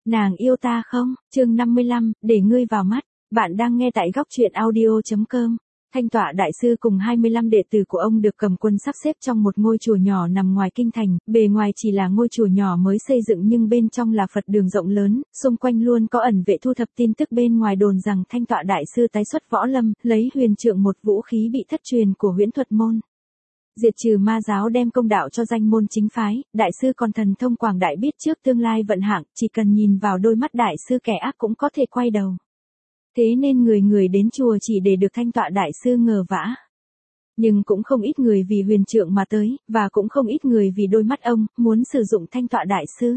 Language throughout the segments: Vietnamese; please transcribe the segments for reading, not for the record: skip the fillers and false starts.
Nàng yêu ta không? Chương 55, để ngươi vào mắt. Bạn đang nghe tại góc truyện audio.com. Thanh Tọa Đại Sư cùng 25 đệ tử của ông được Cầm Quân sắp xếp trong một ngôi chùa nhỏ nằm ngoài kinh thành, bề ngoài chỉ là ngôi chùa nhỏ mới xây dựng nhưng bên trong là Phật đường rộng lớn, xung quanh luôn có ẩn vệ thu thập tin tức. Bên ngoài đồn rằng Thanh Tọa Đại Sư tái xuất võ lâm, lấy huyền trượng, một vũ khí bị thất truyền của Huyễn Thuật môn. Diệt trừ ma giáo, đem công đạo cho danh môn chính phái. Đại sư còn thần thông quảng đại, biết trước tương lai vận hạn, chỉ cần nhìn vào đôi mắt đại sư kẻ ác cũng có thể quay đầu. Thế nên người người đến chùa chỉ để được Thanh Tọa Đại Sư ngờ vả. Nhưng cũng không ít người vì huyền trượng mà tới, và cũng không ít người vì đôi mắt ông, muốn sử dụng Thanh Tọa Đại Sư.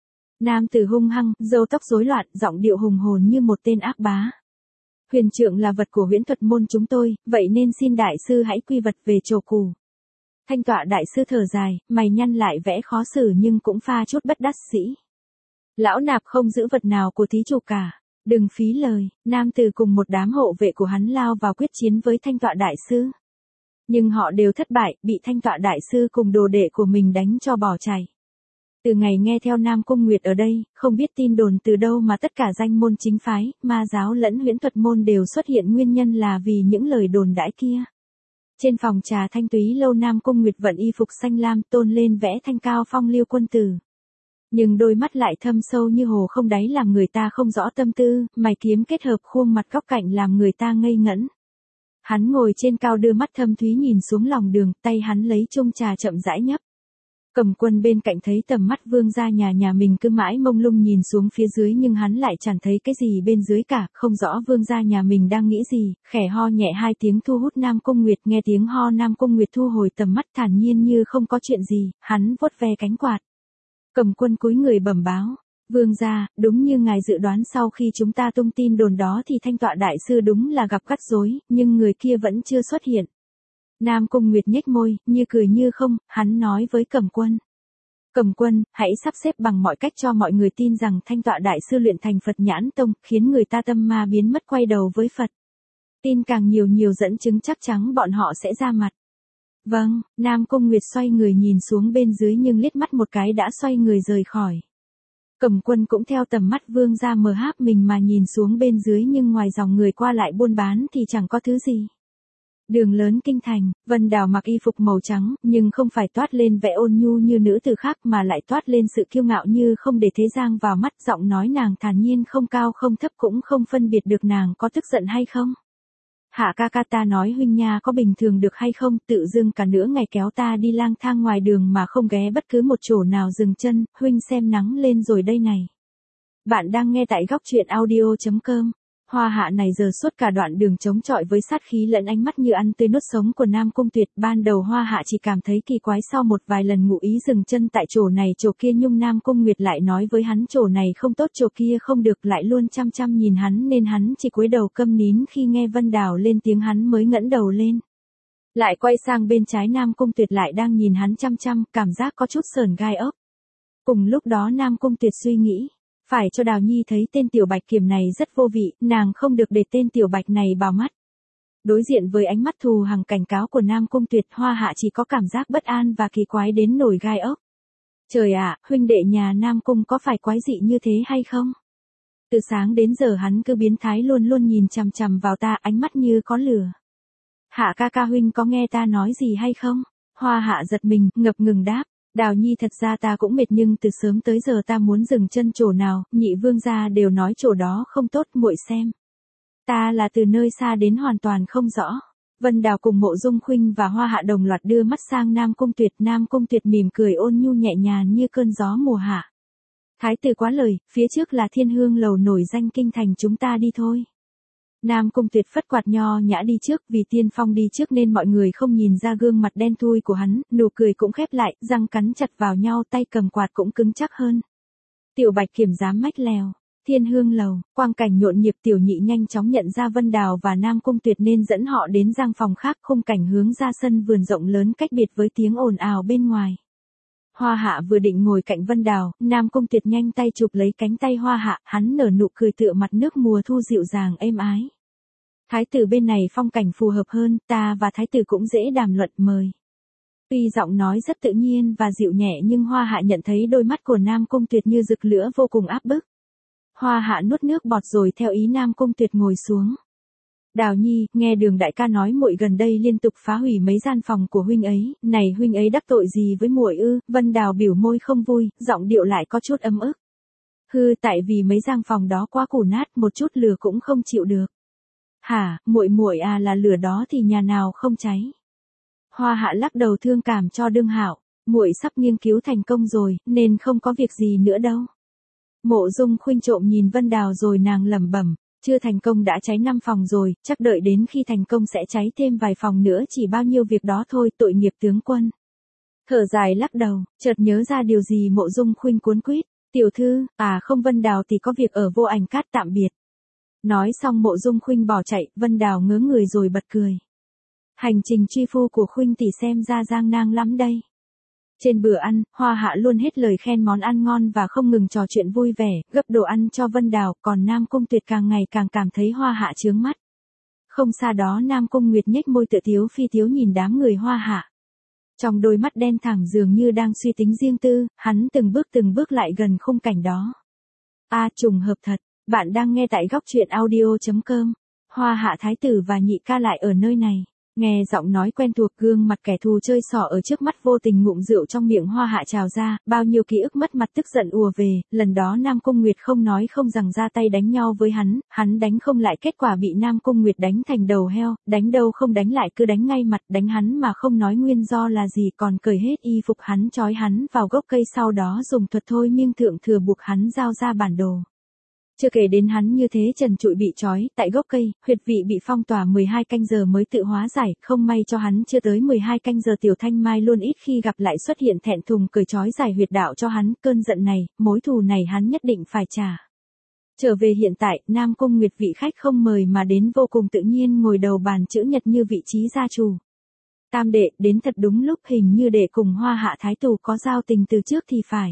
Nam tử hung hăng, râu tóc rối loạn, giọng điệu hùng hồn như một tên ác bá. Huyền trượng là vật của Huyễn Thuật môn chúng tôi, vậy nên xin đại sư hãy quy vật về chồ cù. Thanh Tọa Đại Sư thở dài, mày nhăn lại vẽ khó xử nhưng cũng pha chút bất đắc dĩ. Lão nạp không giữ vật nào của thí chủ cả. Đừng phí lời. Nam tử cùng một đám hộ vệ của hắn lao vào quyết chiến với Thanh Tọa Đại Sư. Nhưng họ đều thất bại, bị Thanh Tọa Đại Sư cùng đồ đệ của mình đánh cho bỏ chạy. Từ ngày nghe theo Nam Cung Nguyệt ở đây, không biết tin đồn từ đâu mà tất cả danh môn chính phái, ma giáo lẫn Huyễn Thuật môn đều xuất hiện, nguyên nhân là vì những lời đồn đãi kia. Trên phòng trà Thanh Túy lâu, Nam Cung Nguyệt vận y phục xanh lam, tôn lên vẽ thanh cao phong lưu quân tử. Nhưng đôi mắt lại thâm sâu như hồ không đáy, làm người ta không rõ tâm tư, mày kiếm kết hợp khuôn mặt góc cạnh làm người ta ngây ngẩn. Hắn ngồi trên cao đưa mắt thâm thúy nhìn xuống lòng đường, tay hắn lấy chung trà chậm rãi nhấp. Cầm Quân bên cạnh thấy tầm mắt vương gia nhà mình cứ mãi mông lung nhìn xuống phía dưới, nhưng hắn lại chẳng thấy cái gì bên dưới cả, không rõ vương gia nhà mình đang nghĩ gì, khẽ ho nhẹ hai tiếng thu hút Nam Cung Nguyệt. Nghe tiếng ho, Nam Cung Nguyệt thu hồi tầm mắt, thản nhiên như không có chuyện gì, hắn vuốt ve cánh quạt. Cầm Quân cúi người bẩm báo, vương gia, đúng như ngài dự đoán, sau khi chúng ta tung tin đồn đó thì Thanh Tọa Đại Sư đúng là gặp rắc rối, nhưng người kia vẫn chưa xuất hiện. Nam Cung Nguyệt nhếch môi, như cười như không, hắn nói với Cầm Quân. Cầm Quân, hãy sắp xếp bằng mọi cách cho mọi người tin rằng Thanh Tọa Đại Sư luyện thành Phật Nhãn Tông, khiến người ta tâm ma biến mất, quay đầu với Phật. Tin càng nhiều dẫn chứng chắc chắn bọn họ sẽ ra mặt. Vâng. Nam Cung Nguyệt xoay người nhìn xuống bên dưới nhưng liếc mắt một cái đã xoay người rời khỏi. Cầm Quân cũng theo tầm mắt vương gia mờ háp mình mà nhìn xuống bên dưới, nhưng ngoài dòng người qua lại buôn bán thì chẳng có thứ gì. Đường lớn kinh thành, Vân Đào mặc y phục màu trắng, nhưng không phải toát lên vẻ ôn nhu như nữ tử khác mà lại toát lên sự kiêu ngạo như không để thế gian vào mắt. Giọng nói nàng thản nhiên, không cao không thấp, cũng không phân biệt được nàng có tức giận hay không. Hạ ca ca, ta nói huynh nha, có bình thường được hay không, tự dưng cả nửa ngày kéo ta đi lang thang ngoài đường mà không ghé bất cứ một chỗ nào dừng chân, huynh xem nắng lên rồi đây này. Bạn đang nghe tại góc truyện audio.com. Hoa Hạ này giờ suốt cả đoạn đường chống chọi với sát khí lẫn ánh mắt như ăn tươi nuốt sống của Nam Cung Tuyệt. Ban đầu Hoa Hạ chỉ cảm thấy kỳ quái, sau một vài lần ngụ ý dừng chân tại chỗ này chỗ kia, nhưng Nam Cung Nguyệt lại nói với hắn chỗ này không tốt, chỗ kia không được, lại luôn chăm chăm nhìn hắn nên hắn chỉ cúi đầu câm nín. Khi nghe Vân Đào lên tiếng hắn mới ngẩng đầu lên. Lại quay sang bên trái, Nam Cung Tuyệt lại đang nhìn hắn chăm chăm, cảm giác có chút sởn gai ốc. Cùng lúc đó Nam Cung Tuyệt suy nghĩ. Phải cho Đào Nhi thấy tên Tiểu Bạch Kiểm này rất vô vị, nàng không được để tên Tiểu Bạch này vào mắt. Đối diện với ánh mắt thù hằn cảnh cáo của Nam Cung Tuyệt, Hoa Hạ chỉ có cảm giác bất an và kỳ quái đến nổi gai ốc. Trời ạ, huynh đệ nhà Nam Cung có phải quái dị như thế hay không? Từ sáng đến giờ hắn cứ biến thái, luôn nhìn chằm chằm vào ta, ánh mắt như có lửa. Hạ ca ca, huynh có nghe ta nói gì hay không? Hoa Hạ giật mình, ngập ngừng đáp. Đào Nhi, thật ra ta cũng mệt, nhưng từ sớm tới giờ ta muốn dừng chân chỗ nào, nhị vương gia đều nói chỗ đó không tốt, muội xem. Ta là từ nơi xa đến hoàn toàn không rõ. Vân Đào cùng Mộ Dung Khuynh và Hoa Hạ đồng loạt đưa mắt sang Nam Cung Tuyệt. Nam Cung Tuyệt mỉm cười ôn nhu nhẹ nhàng như cơn gió mùa hạ. Thái tử quá lời, phía trước là Thiên Hương lầu nổi danh kinh thành, chúng ta đi thôi. Nam Cung Tuyệt phất quạt nho nhã đi trước, vì tiên phong đi trước nên mọi người không nhìn ra gương mặt đen thui của hắn, nụ cười cũng khép lại, răng cắn chặt vào nhau, tay cầm quạt cũng cứng chắc hơn. Tiểu Bạch Kiểm dám mách lèo. Thiên Hương lầu, quang cảnh nhộn nhịp. Tiểu Nhị nhanh chóng nhận ra Vân Đào và Nam Cung Tuyệt nên dẫn họ đến gian phòng khác, khung cảnh hướng ra sân vườn rộng lớn cách biệt với tiếng ồn ào bên ngoài. Hoa Hạ vừa định ngồi cạnh Vân Đào, Nam Cung Tuyệt nhanh tay chụp lấy cánh tay Hoa Hạ, hắn nở nụ cười tựa mặt nước mùa thu dịu dàng êm ái. Thái tử bên này phong cảnh phù hợp hơn, ta và thái tử cũng dễ đàm luận, mời. Tuy giọng nói rất tự nhiên và dịu nhẹ nhưng Hoa Hạ nhận thấy đôi mắt của Nam Cung Tuyệt như rực lửa vô cùng áp bức. Hoa Hạ nuốt nước bọt rồi theo ý Nam Cung Tuyệt ngồi xuống. Đào Nhi, nghe Đường đại ca nói muội gần đây liên tục phá hủy mấy gian phòng của huynh ấy, này huynh ấy đắc tội gì với muội ư? Vân Đào biểu môi không vui, giọng điệu lại có chút ấm ức. Hư, tại vì mấy gian phòng đó quá cũ nát, một chút lửa cũng không chịu được. Hả, muội à, là lửa đó thì nhà nào không cháy? Hoa Hạ lắc đầu thương cảm cho Đương Hạo, muội sắp nghiên cứu thành công rồi, nên không có việc gì nữa đâu. Mộ Dung Khuynh trộm nhìn Vân Đào rồi nàng lẩm bẩm, chưa thành công đã cháy 5 phòng rồi, chắc đợi đến khi thành công sẽ cháy thêm vài phòng nữa, chỉ bao nhiêu việc đó thôi, tội nghiệp tướng quân. Thở dài lắc đầu, chợt nhớ ra điều gì Mộ Dung Khuynh cuốn quýt, tiểu thư, à không, Vân Đào thì có việc ở Vô Ảnh Cát, tạm biệt. Nói xong Mộ Dung Khuynh bỏ chạy, Vân Đào ngớ người rồi bật cười. Hành trình truy phu của Khuynh tỷ xem ra gian nan lắm đây. Trên bữa ăn, Hoa Hạ luôn hết lời khen món ăn ngon và không ngừng trò chuyện vui vẻ, gấp đồ ăn cho Vân Đào, còn Nam Cung Tuyệt càng ngày càng cảm thấy Hoa Hạ chướng mắt. Không xa đó Nam Cung Nguyệt nhếch môi tựa tiếu phi tiếu nhìn đám người Hoa Hạ. Trong đôi mắt đen thẳm dường như đang suy tính riêng tư, hắn từng bước lại gần khung cảnh đó. Trùng hợp thật, bạn đang nghe tại góc truyện audio.com. Hoa Hạ thái tử và nhị ca lại ở nơi này. Nghe giọng nói quen thuộc, gương mặt kẻ thù chơi xỏ ở trước mắt, vô tình ngụm rượu trong miệng Hoa Hạ trào ra, bao nhiêu ký ức mất mặt tức giận ùa về, lần đó Nam Cung Nguyệt không nói không rằng ra tay đánh nhau với hắn đánh không lại, kết quả bị Nam Cung Nguyệt đánh thành đầu heo, đánh đâu không đánh lại, cứ đánh ngay mặt, đánh hắn mà không nói nguyên do là gì, còn cởi hết y phục hắn, trói hắn vào gốc cây, sau đó dùng thuật thôi miên thượng thừa buộc hắn giao ra bản đồ. Chưa kể đến hắn như thế trần trụi bị trói tại gốc cây, huyệt vị bị phong tỏa 12 canh giờ mới tự hóa giải, không may cho hắn chưa tới 12 canh giờ Tiểu Thanh Mai luôn ít khi gặp lại xuất hiện thẹn thùng cởi trói giải huyệt đạo cho hắn, cơn giận này, mối thù này hắn nhất định phải trả. Trở về hiện tại, Nam Cung Nguyệt vị khách không mời mà đến vô cùng tự nhiên ngồi đầu bàn chữ nhật như vị trí gia chủ. Tam đệ, đến thật đúng lúc, hình như đệ cùng Hoa Hạ thái tử có giao tình từ trước thì phải.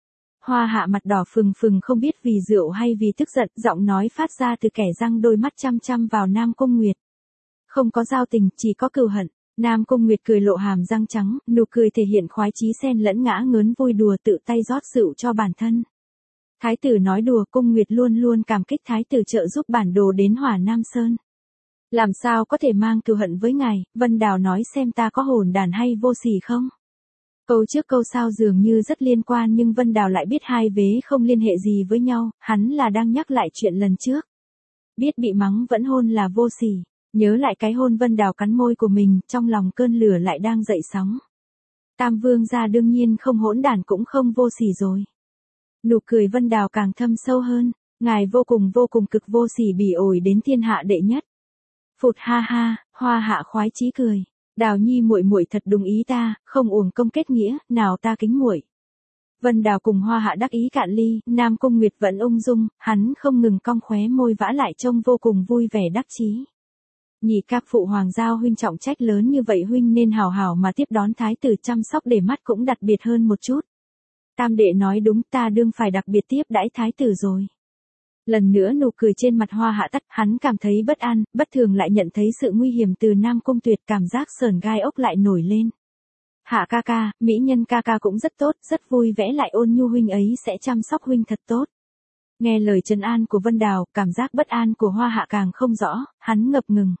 Hoa Hạ mặt đỏ phừng phừng không biết vì rượu hay vì tức giận, giọng nói phát ra từ kẻ răng, đôi mắt chăm chăm vào Nam Cung Nguyệt. Không có giao tình, chỉ có cừu hận. Nam Cung Nguyệt cười lộ hàm răng trắng, nụ cười thể hiện khoái chí xen lẫn ngã ngớn vui đùa, tự tay rót rượu cho bản thân. Thái tử nói đùa, Cung Nguyệt luôn luôn cảm kích thái tử trợ giúp bản đồ đến Hỏa Nam Sơn. Làm sao có thể mang cừu hận với ngài? Vân Đào nói xem ta có hồn đàn hay vô sỉ không? Câu trước câu sau dường như rất liên quan nhưng Vân Đào lại biết hai vế không liên hệ gì với nhau, hắn là đang nhắc lại chuyện lần trước. Biết bị mắng vẫn hôn là vô sỉ, nhớ lại cái hôn Vân Đào cắn môi của mình, trong lòng cơn lửa lại đang dậy sóng. Tam vương gia đương nhiên không hỗn đản cũng không vô sỉ rồi. Nụ cười Vân Đào càng thâm sâu hơn, ngài vô cùng cực vô sỉ bỉ ổi đến thiên hạ đệ nhất. Phụt ha ha, Hoa Hạ khoái chí cười. Đào Nhi muội thật đúng ý ta, không uổng công kết nghĩa, nào ta kính muội. Vân Đào cùng Hoa Hạ đắc ý cạn ly, Nam Cung Nguyệt vẫn ung dung, hắn không ngừng cong khóe môi vã lại trông vô cùng vui vẻ đắc chí. Nhị ca, phụ hoàng giao huynh trọng trách lớn như vậy, huynh nên hào hào mà tiếp đón thái tử, chăm sóc để mắt cũng đặc biệt hơn một chút. Tam đệ nói đúng, ta đương phải đặc biệt tiếp đãi thái tử rồi. Lần nữa nụ cười trên mặt Hoa Hạ tắt, hắn cảm thấy bất an, bất thường lại nhận thấy sự nguy hiểm từ Nam Cung Tuyệt, cảm giác sởn gai ốc lại nổi lên. Hạ ca ca, mỹ nhân ca ca cũng rất tốt, rất vui vẻ, lại ôn nhu, huynh ấy sẽ chăm sóc huynh thật tốt. Nghe lời trấn an của Vân Đào, cảm giác bất an của Hoa Hạ càng không rõ, hắn ngập ngừng.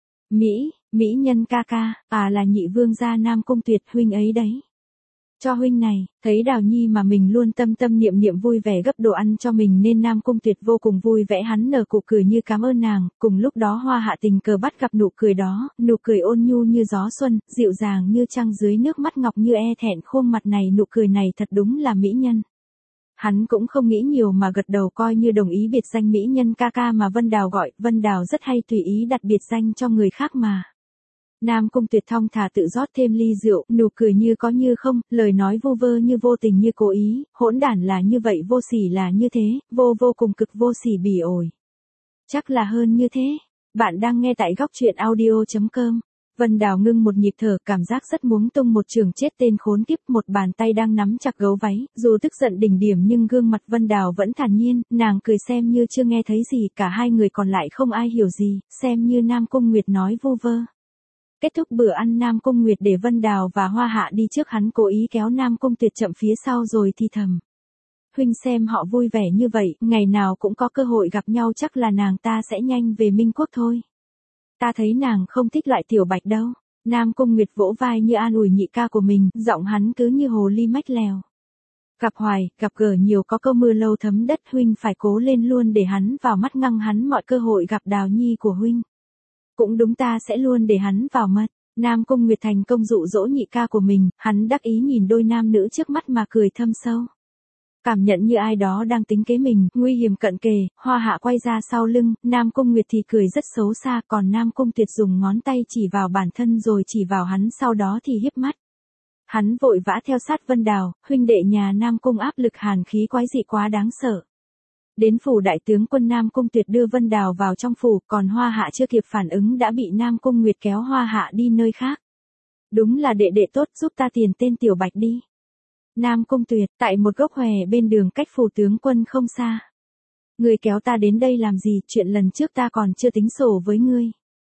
Mỹ nhân ca ca, là nhị vương gia Nam Cung Tuyệt, huynh ấy đấy. Cho huynh này, thấy Đào Nhi mà mình luôn tâm niệm vui vẻ gấp đồ ăn cho mình nên Nam Cung Tuyệt vô cùng vui vẻ, hắn nở cụ cười như cảm ơn nàng, cùng lúc đó Hoa Hạ tình cờ bắt gặp nụ cười đó, nụ cười ôn nhu như gió xuân, dịu dàng như trăng dưới nước, mắt ngọc như e thẹn, khuôn mặt này, nụ cười này thật đúng là mỹ nhân. Hắn cũng không nghĩ nhiều mà gật đầu coi như đồng ý biệt danh mỹ nhân ca ca mà Vân Đào gọi, Vân Đào rất hay tùy ý đặt biệt danh cho người khác mà. Nam Cung Tuyệt thong thả tự rót thêm ly rượu, nụ cười như có như không, lời nói vu vơ như vô tình như cố ý, hỗn đản là như vậy, vô sỉ là như thế, vô cùng cực vô sỉ bỉ ổi. Chắc là hơn như thế. Bạn đang nghe tại góc truyện audio.com. Vân Đào ngưng một nhịp thở, cảm giác rất muốn tung một trường chết tên khốn kiếp, một bàn tay đang nắm chặt gấu váy, dù tức giận đỉnh điểm nhưng gương mặt Vân Đào vẫn thản nhiên, nàng cười xem như chưa nghe thấy gì, cả hai người còn lại không ai hiểu gì, xem như Nam Cung Nguyệt nói vu vơ. Kết thúc bữa ăn, Nam Cung Nguyệt để Vân Đào và Hoa Hạ đi trước, hắn cố ý kéo Nam Cung Tuyệt chậm phía sau rồi thì thầm. huynh xem họ vui vẻ như vậy, ngày nào cũng có cơ hội gặp nhau chắc là nàng ta sẽ nhanh về Minh Quốc thôi. Ta thấy nàng không thích loại Tiểu Bạch đâu. Nam Cung Nguyệt vỗ vai như an ủi nhị ca của mình, giọng hắn cứ như hồ ly mách lèo. Gặp hoài, gặp gỡ nhiều có câu mưa lâu thấm đất, huynh phải cố lên luôn để hắn vào mắt, ngăn hắn mọi cơ hội gặp Đào Nhi của huynh. Cũng đúng, ta sẽ luôn để hắn vào mắt. Nam Cung Nguyệt thành công dụ dỗ nhị ca của mình, hắn đắc ý nhìn đôi nam nữ trước mắt mà cười thâm sâu. Cảm nhận như ai đó đang tính kế mình, nguy hiểm cận kề, Hoa Hạ quay ra sau lưng, Nam Cung Nguyệt thì cười rất xấu xa, còn Nam Cung Tuyệt dùng ngón tay chỉ vào bản thân rồi chỉ vào hắn, sau đó thì hiếp mắt. Hắn vội vã theo sát Vân Đào, huynh đệ nhà Nam Cung áp lực hàn khí quái dị quá đáng sợ. Đến phủ đại tướng quân, Nam Cung Tuyệt đưa Vân Đào vào trong phủ, còn Hoa Hạ chưa kịp phản ứng đã bị Nam Cung Nguyệt kéo Hoa Hạ đi nơi khác. Đúng là đệ đệ tốt, giúp ta tiền tên Tiểu Bạch đi. Nam Cung Tuyệt, tại một gốc hòe bên đường cách phủ tướng quân không xa. Ngươi kéo ta đến đây làm gì, chuyện lần trước ta còn chưa tính sổ với ngươi.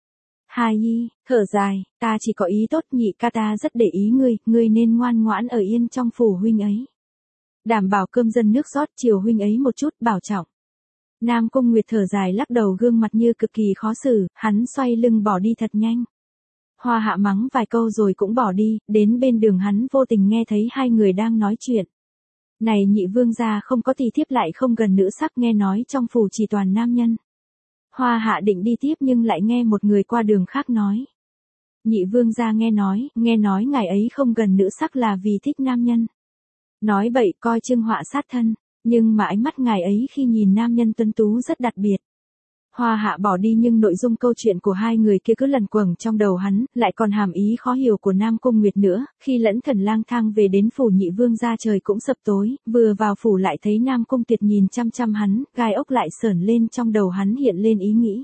Hà Nhi, thở dài, ta chỉ có ý tốt, nhị ca ta rất để ý ngươi nên ngoan ngoãn ở yên trong phủ huynh ấy. Đảm bảo cơm dân nước rót, chiều huynh ấy một chút, bảo trọng. Nam Cung Nguyệt thở dài lắc đầu, gương mặt như cực kỳ khó xử, hắn xoay lưng bỏ đi thật nhanh. Hoa Hạ mắng vài câu rồi cũng bỏ đi, đến bên đường hắn vô tình nghe thấy hai người đang nói chuyện. Này nhị vương gia không có tỳ thiếp lại không gần nữ sắc, nghe nói trong phủ chỉ toàn nam nhân. Hoa Hạ định đi tiếp nhưng lại nghe một người qua đường khác nói. Nhị vương gia nghe nói ngài ấy không gần nữ sắc là vì thích nam nhân. Nói bậy, coi chừng họa sát thân, nhưng mà ánh mắt ngài ấy khi nhìn nam nhân tuấn tú rất đặc biệt. Hoa Hạ bỏ đi nhưng nội dung câu chuyện của hai người kia cứ lẩn quẩn trong đầu hắn, lại còn hàm ý khó hiểu của Nam Cung Nguyệt nữa. Khi Lẫn Thần lang thang về đến phủ nhị vương gia trời cũng sập tối, vừa vào phủ lại thấy Nam Cung Tuyệt nhìn chăm chăm hắn, gai ốc lại sởn lên, trong đầu hắn hiện lên ý nghĩ.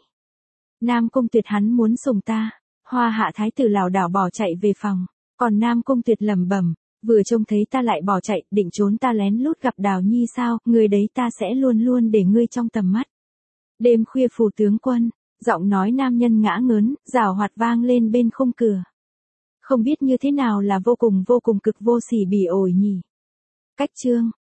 Nam Cung Tuyệt, hắn muốn sủng ta. Hoa Hạ thái tử lảo đảo bỏ chạy về phòng, còn Nam Cung Tuyệt lẩm bẩm, vừa trông thấy ta lại bỏ chạy, định trốn ta lén lút gặp Đào Nhi sao, người đấy ta sẽ luôn luôn để ngươi trong tầm mắt. Đêm khuya phủ tướng quân, giọng nói nam nhân ngã ngớn, rào hoạt vang lên bên khung cửa. Không biết như thế nào là vô cùng cực vô sỉ bỉ ổi nhỉ. Cách chương